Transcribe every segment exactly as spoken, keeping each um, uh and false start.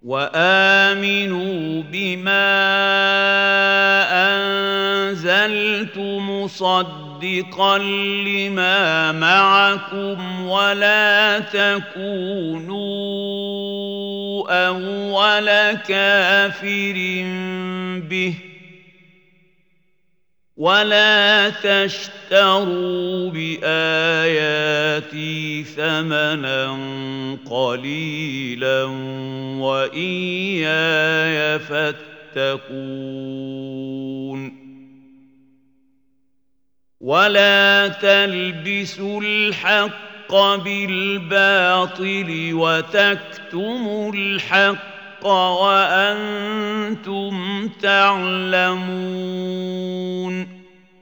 وآمنوا بما أنزلت مصدقا لما معكم ولا تكونوا أول كافر به ولا تشتروا بآياتي ثمنا قليلا وإياي فاتقون ولا تلبسوا الحق بالباطل وتكتموا الحق وأنتم تعلمون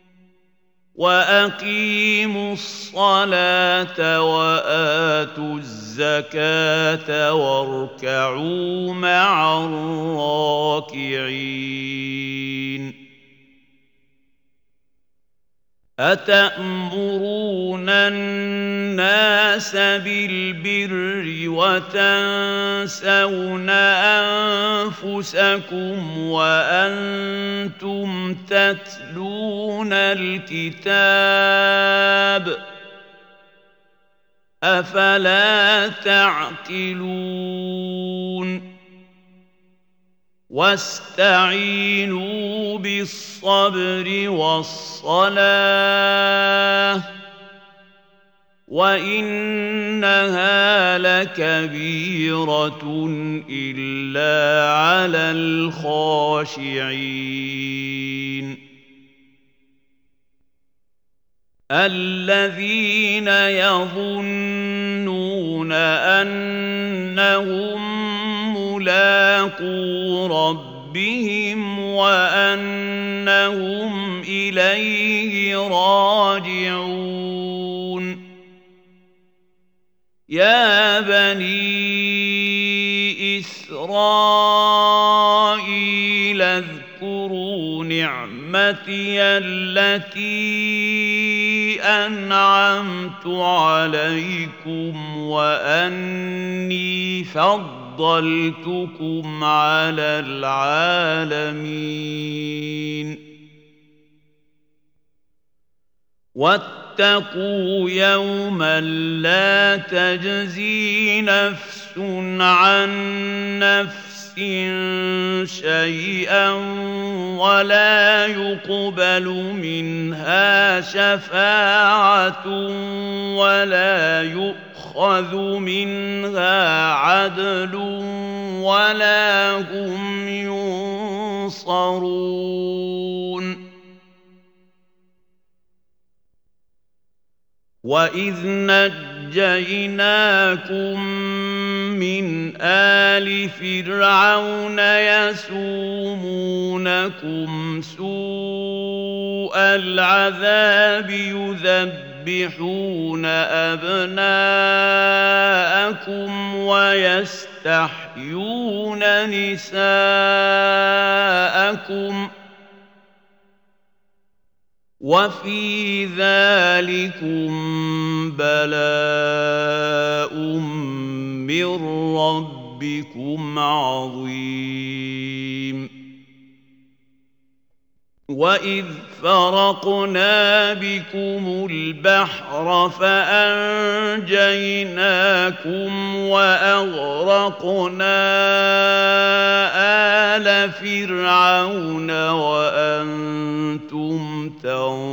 وأقيموا الصلاة وآتوا الزكاة واركعوا مع الراكعين أتأمرون الناس بالبر وتنسون أنفسكم وأنتم تتلون الكتاب أفلا تعقلون واستعينوا بالصبر والصلاة وإنها لكبيرة إلا على الخاشعين الذين يظنون أنهم ملاقو ربهم وأنهم إليه راجعون يا بني إسرائيل اذكروا نعمتي التي أنعمت عليكم وأني فضلتكم على العالمين واتقوا يوما لا تجزي نفس عن نفس شيئا ولا يقبل منها شفاعة ولا يؤخذ منها عدل ولا هم ينصرون وَإِذْ نَجَّيْنَاكُمْ مِنْ آلِ فِرْعَوْنَ يَسُومُونَكُمْ سُوءَ الْعَذَابِ يُذَبِّحُونَ أَبْنَاءَكُمْ وَيَسْتَحْيُونَ نِسَاءَكُمْ وفي ذلكم بلاء من ربكم عظيم وإذ فرقنا بكم البحر فأنجيناكم وأغرقنا آل فرعون وأنتم تنظرون